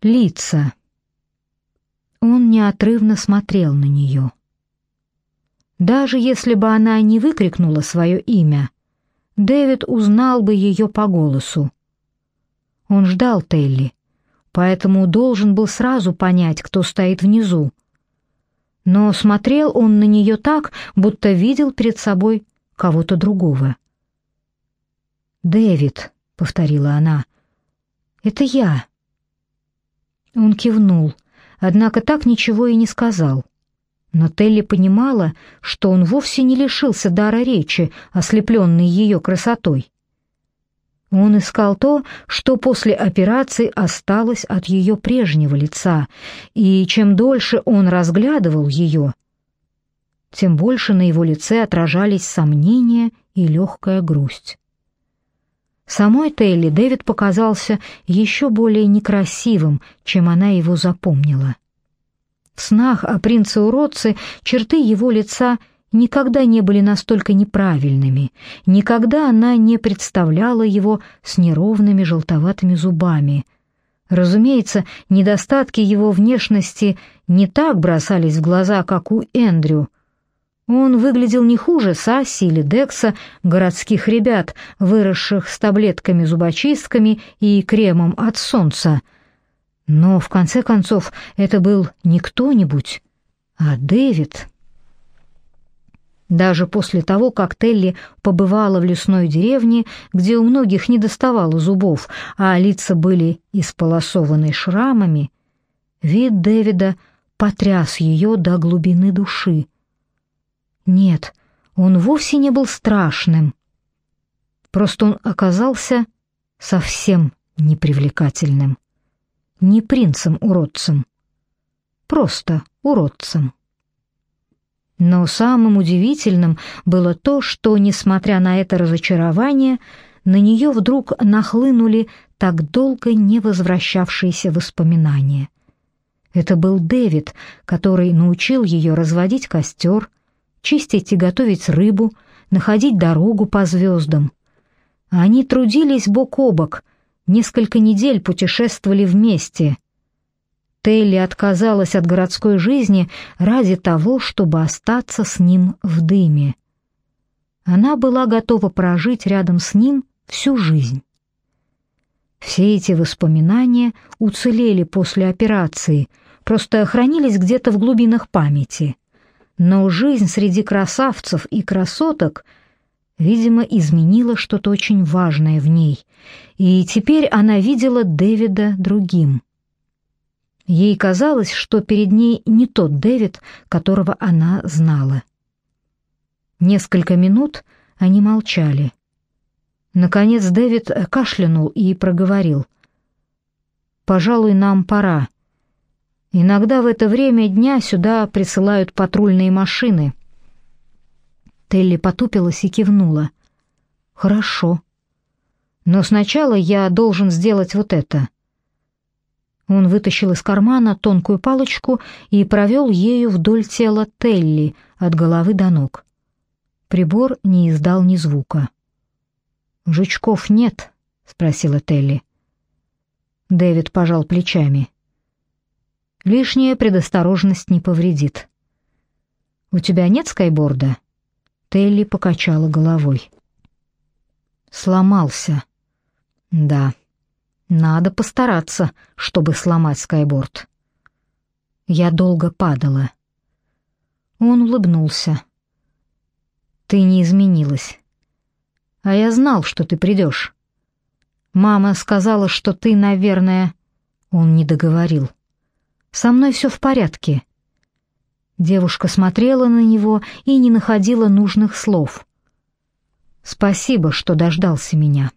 Лица. Он неотрывно смотрел на нее. Даже если бы она не выкрикнула свое имя, Дэвид узнал бы ее по голосу. Он ждал Телли, поэтому должен был сразу понять, кто стоит внизу. Но смотрел он на нее так, будто видел перед собой кого-то другого. «Дэвид», — повторила она, — «это я». Он кивнул, однако так ничего и не сказал. Но Телли понимала, что он вовсе не лишился дара речи, ослепленный ее красотой. Он искал то, что после операции осталось от ее прежнего лица, и чем дольше он разглядывал ее, тем больше на его лице отражались сомнения и легкая грусть. Самой Телли Дэвид показался еще более некрасивым, чем она его запомнила. В снах о принце-уродце черты его лица никогда не были настолько неправильными, никогда она не представляла его с неровными желтоватыми зубами. Разумеется, недостатки его внешности не так бросались в глаза, как у Эндрю. Он выглядел не хуже Сасси или Декса, городских ребят, выросших с таблетками-зубочистками и кремом от солнца. Но, в конце концов, это был не кто-нибудь, а Дэвид. Даже после того, как Телли побывала в лесной деревне, где у многих недоставало зубов, а лица были исполосованы шрамами, вид Дэвида потряс ее до глубины души. Нет, он вовсе не был страшным. Просто он оказался совсем непривлекательным. Не принцем-уродцем, просто уродцем. Но самым удивительным было то, что, несмотря на это разочарование, на нее вдруг нахлынули так долго не возвращавшиеся воспоминания. Это был Дэвид, который научил ее разводить костер, чистить и готовить рыбу, находить дорогу по звездам. Они трудились бок о бок, несколько недель путешествовали вместе. Телли отказалась от городской жизни ради того, чтобы остаться с ним в дыме. Она была готова прожить рядом с ним всю жизнь. Все эти воспоминания уцелели после операции, просто хранились где-то в глубинах памяти. Но жизнь среди красавцев и красоток, видимо, изменила что-то очень важное в ней, и теперь она видела Дэвида другим. Ей казалось, что перед ней не тот Дэвид, которого она знала. Несколько минут они молчали. Наконец Дэвид кашлянул и проговорил: «Пожалуй, нам пора. Иногда в это время дня сюда присылают патрульные машины». Телли потупилась и кивнула. «Хорошо. Но сначала я должен сделать вот это». Он вытащил из кармана тонкую палочку и провел ею вдоль тела Телли от головы до ног. Прибор не издал ни звука. «Жучков нет?» — спросила Телли. Дэвид пожал плечами. «Лишняя предосторожность не повредит». «У тебя нет скайборда?» Телли покачала головой. «Сломался». «Да, надо постараться, чтобы сломать скайборд». Я долго падала. Он улыбнулся. «Ты не изменилась. А я знал, что ты придешь. Мама сказала, что ты, наверное...» Он не договорил. «Со мной все в порядке». Девушка смотрела на него и не находила нужных слов. «Спасибо, что дождался меня».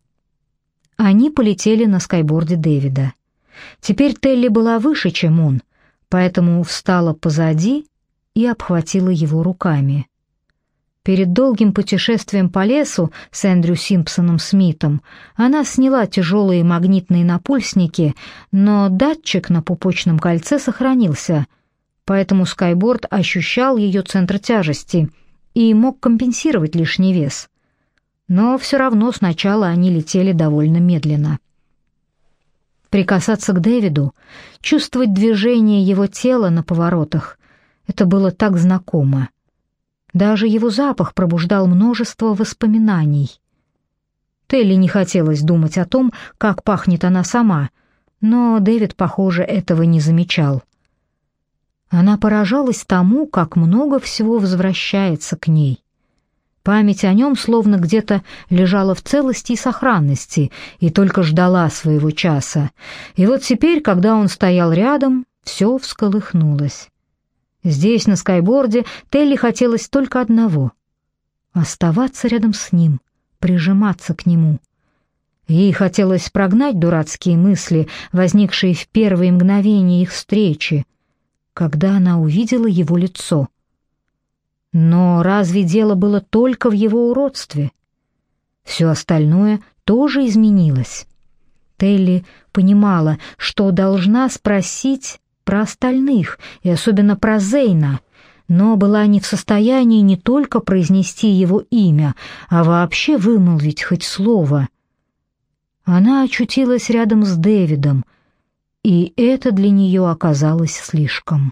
Они полетели на скайборде Дэвида. Теперь Телли была выше, чем он, поэтому встала позади и обхватила его руками. Перед долгим путешествием по лесу с Эндрю Симпсоном Смитом она сняла тяжелые магнитные напульсники, но датчик на пупочном кольце сохранился, поэтому скайборд ощущал ее центр тяжести и мог компенсировать лишний вес. Но все равно сначала они летели довольно медленно. Прикасаться к Дэвиду, чувствовать движение его тела на поворотах — это было так знакомо. Даже его запах пробуждал множество воспоминаний. Телли не хотелось думать о том, как пахнет она сама, но Дэвид, похоже, этого не замечал. Она поражалась тому, как много всего возвращается к ней. Память о нем словно где-то лежала в целости и сохранности и только ждала своего часа. И вот теперь, когда он стоял рядом, все всколыхнулось. Здесь, на скайборде, Телли хотелось только одного — оставаться рядом с ним, прижиматься к нему. Ей хотелось прогнать дурацкие мысли, возникшие в первые мгновения их встречи, когда она увидела его лицо. Но разве дело было только в его уродстве? Все остальное тоже изменилось. Телли понимала, что должна спросить про остальных, и особенно про Зейна, но была не в состоянии не только произнести его имя, а вообще вымолвить хоть слово. Она очутилась рядом с Дэвидом, и это для нее оказалось слишком.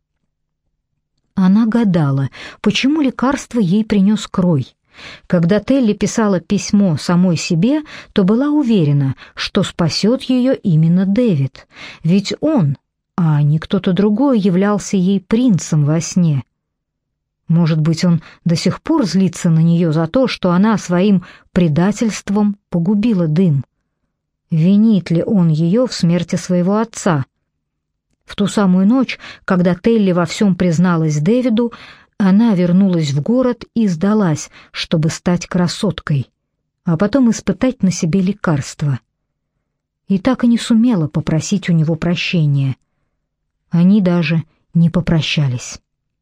Она гадала, почему лекарство ей принес Крой. Когда Телли писала письмо самой себе, то была уверена, что спасет ее именно Дэвид, ведь он, а не кто-то другой, являлся ей принцем во сне. Может быть, он до сих пор злится на нее за то, что она своим предательством погубила Дым. Винит ли он ее в смерти своего отца? В ту самую ночь, когда Телли во всем призналась Дэвиду, она вернулась в город и сдалась, чтобы стать красоткой, а потом испытать на себе лекарство. И так и не сумела попросить у него прощения. Они даже не попрощались.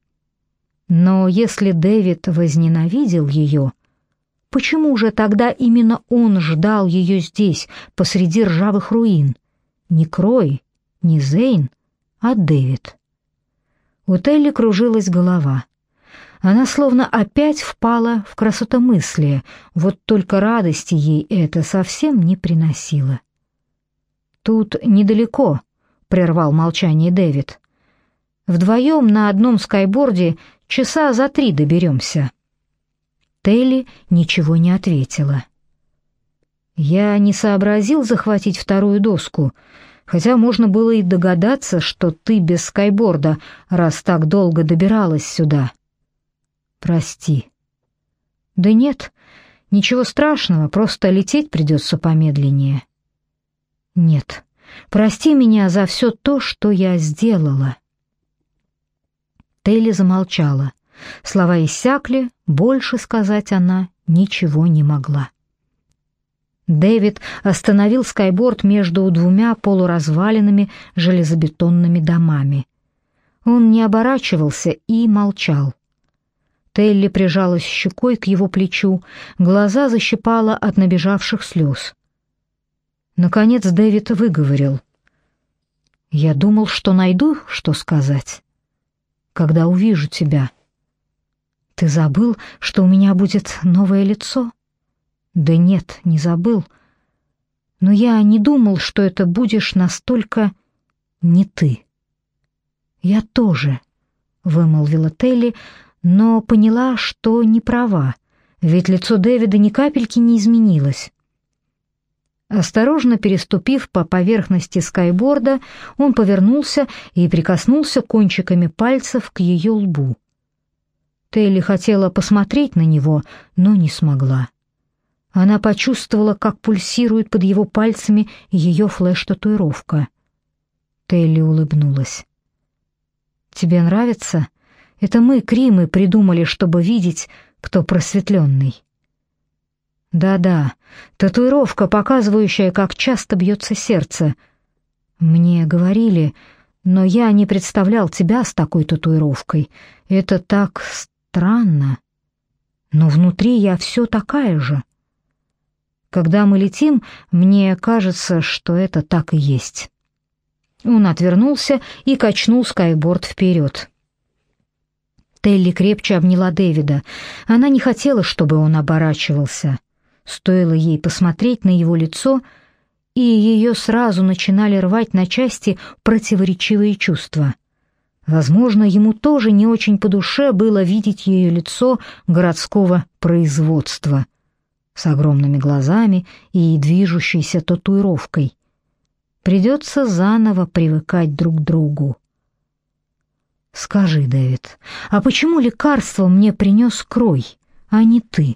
Но если Дэвид возненавидел ее, почему же тогда именно он ждал ее здесь, посреди ржавых руин? Не Крой, не Зейн, а Дэвид. У Телли кружилась голова. Она словно опять впала в красотомыслие, вот только радости ей это совсем не приносило. «Тут недалеко», — прервал молчание Дэвид. «Вдвоем на одном скайборде часа за 3 доберемся». Телли ничего не ответила. «Я не сообразил захватить вторую доску, хотя можно было и догадаться, что ты без скайборда, раз так долго добиралась сюда. Прости». «Да нет, ничего страшного, просто лететь придется помедленнее». «Нет, прости меня за все то, что я сделала». Телли замолчала. Слова иссякли, больше сказать она ничего не могла. Дэвид остановил скайборд между 2 полуразваленными железобетонными домами. Он не оборачивался и молчал. Телли прижалась щекой к его плечу, глаза защипала от набежавших слез. Наконец Дэвид выговорил: «Я думал, что найду, что сказать, когда увижу тебя. Ты забыл, что у меня будет новое лицо?» «Да нет, не забыл. Но я не думал, что это будешь настолько не ты». «Я тоже», — вымолвила Телли, но поняла, что не права, ведь лицо Дэвида ни капельки не изменилось. Осторожно переступив по поверхности скайборда, он повернулся и прикоснулся кончиками пальцев к ее лбу. Телли хотела посмотреть на него, но не смогла. Она почувствовала, как пульсирует под его пальцами ее флеш-татуировка. Телли улыбнулась. «Тебе нравится? Это мы, Кримы, придумали, чтобы видеть, кто просветленный». «Да-да, татуировка, показывающая, как часто бьется сердце. Мне говорили, но я не представлял тебя с такой татуировкой. Это так странно. Но внутри я все такая же. Когда мы летим, мне кажется, что это так и есть». Он отвернулся и качнул скайборд вперед. Телли крепче обняла Дэвида. Она не хотела, чтобы он оборачивался. Стоило ей посмотреть на его лицо, и ее сразу начинали рвать на части противоречивые чувства. Возможно, ему тоже не очень по душе было видеть ее лицо городского производства с огромными глазами и движущейся татуировкой. Придется заново привыкать друг к другу. «Скажи, Дэвид, а почему лекарство мне принес Крой, а не ты?»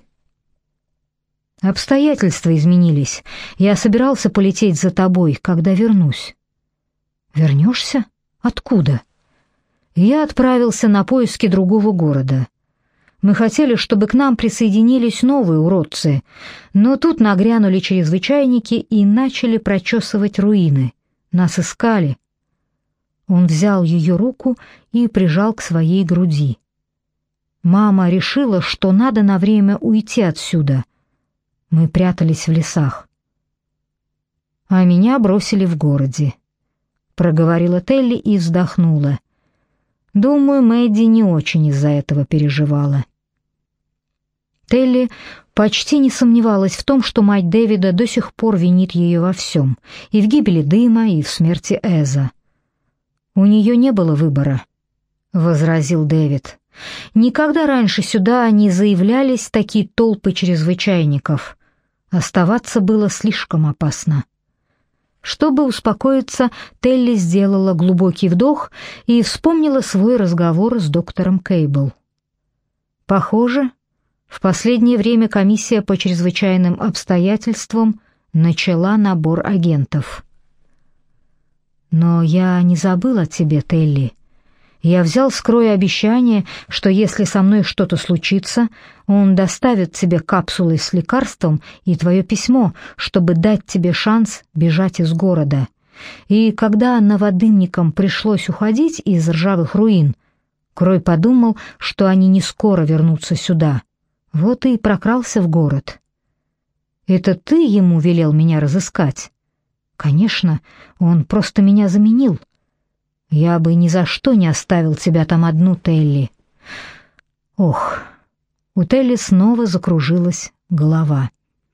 «Обстоятельства изменились. Я собирался полететь за тобой, когда вернусь». «Вернешься? Откуда?» «Я отправился на поиски другого города. Мы хотели, чтобы к нам присоединились новые уродцы, но тут нагрянули чрезвычайники и начали прочесывать руины. Нас искали». Он взял ее руку и прижал к своей груди. «Мама решила, что надо на время уйти отсюда. Мы прятались в лесах. А меня бросили в городе», — проговорила Телли и вздохнула. «Думаю, Мэдди не очень из-за этого переживала». Телли почти не сомневалась в том, что мать Дэвида до сих пор винит ее во всем, и в гибели Дыма, и в смерти Эза. «У нее не было выбора», — возразил Дэвид. «Никогда раньше сюда не заявлялись такие толпы чрезвычайников. Оставаться было слишком опасно». Чтобы успокоиться, Телли сделала глубокий вдох и вспомнила свой разговор с доктором Кейбл. Похоже, в последнее время комиссия по чрезвычайным обстоятельствам начала набор агентов. «Но я не забыл о тебе, Телли. Я взял с Кроя обещание, что если со мной что-то случится, он доставит тебе капсулы с лекарством и твое письмо, чтобы дать тебе шанс бежать из города. И когда новодымникам пришлось уходить из ржавых руин, Крой подумал, что они не скоро вернутся сюда. Вот и прокрался в город. Это ты ему велел меня разыскать?» «Конечно, он просто меня заменил. Я бы ни за что не оставил тебя там одну, Телли». Ох, у Телли снова закружилась голова.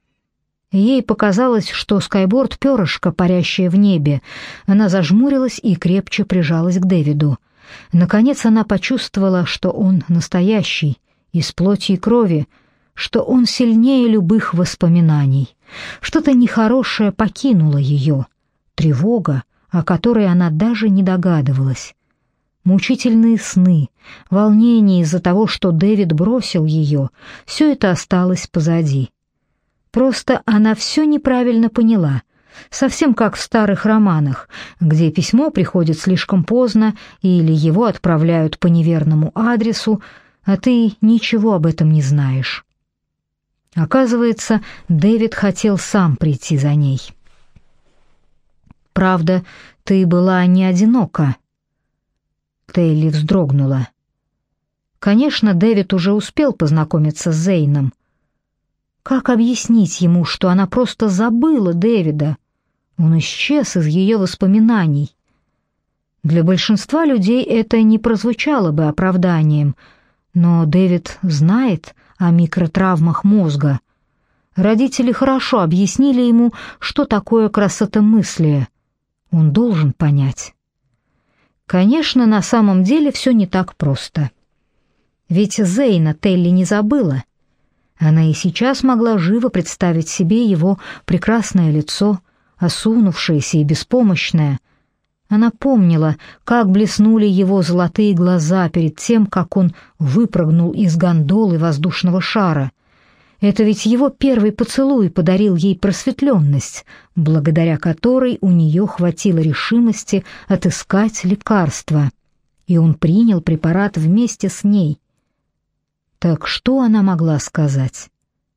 Ей показалось, что скайборд — перышко, парящее в небе. Она зажмурилась и крепче прижалась к Дэвиду. Наконец она почувствовала, что он настоящий, из плоти и крови, что он сильнее любых воспоминаний. Что-то нехорошее покинуло ее, тревога, о которой она даже не догадывалась. Мучительные сны, волнение из-за того, что Дэвид бросил ее, все это осталось позади. Просто она все неправильно поняла, совсем как в старых романах, где письмо приходит слишком поздно или его отправляют по неверному адресу, а ты ничего об этом не знаешь. Оказывается, Дэвид хотел сам прийти за ней. «Правда, ты была не одинока». Телли вздрогнула. Конечно, Дэвид уже успел познакомиться с Зейном. Как объяснить ему, что она просто забыла Дэвида? Он исчез из ее воспоминаний. Для большинства людей это не прозвучало бы оправданием, но Дэвид знает о микротравмах мозга. Родители хорошо объяснили ему, что такое красотомыслие. Он должен понять. Конечно, на самом деле все не так просто. Ведь Зейна Телли не забыла. Она и сейчас могла живо представить себе его прекрасное лицо, осунувшееся и беспомощное. Она помнила, как блеснули его золотые глаза перед тем, как он выпрыгнул из гондолы воздушного шара. Это ведь его первый поцелуй подарил ей просветленность, благодаря которой у нее хватило решимости отыскать лекарство, и он принял препарат вместе с ней. Так что она могла сказать?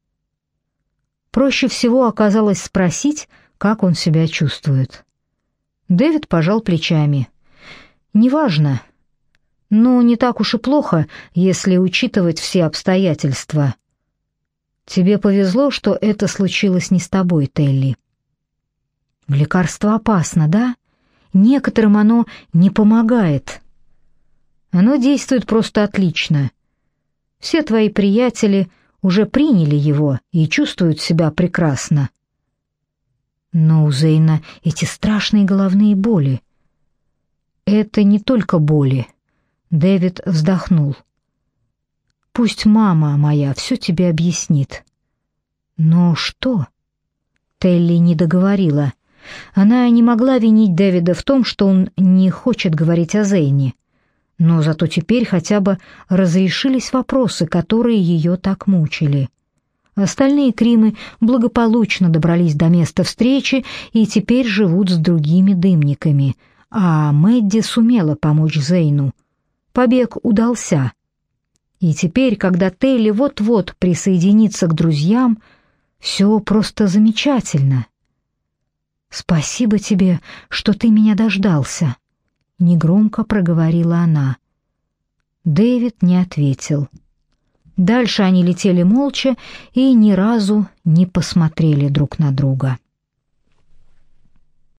Проще всего оказалось спросить, как он себя чувствует. Дэвид пожал плечами. «Неважно, но не так уж и плохо, если учитывать все обстоятельства. Тебе повезло, что это случилось не с тобой, Телли». «Лекарство опасно, да? Некоторым оно не помогает». «Оно действует просто отлично. Все твои приятели уже приняли его и чувствуют себя прекрасно». Но у Зейна эти страшные головные боли. Это не только боли. Дэвид вздохнул. Пусть мама моя все тебе объяснит. Но что? Телли не договорила. Она не могла винить Дэвида в том, что он не хочет говорить о Зейне. Но зато теперь хотя бы разрешились вопросы, которые ее так мучили. Остальные Кримы благополучно добрались до места встречи и теперь живут с другими дымниками, а Мэдди сумела помочь Зейну. Побег удался. И теперь, когда Телли вот-вот присоединится к друзьям, все просто замечательно. «Спасибо тебе, что ты меня дождался», — негромко проговорила она. Дэвид не ответил. Дальше они летели молча и ни разу не посмотрели друг на друга.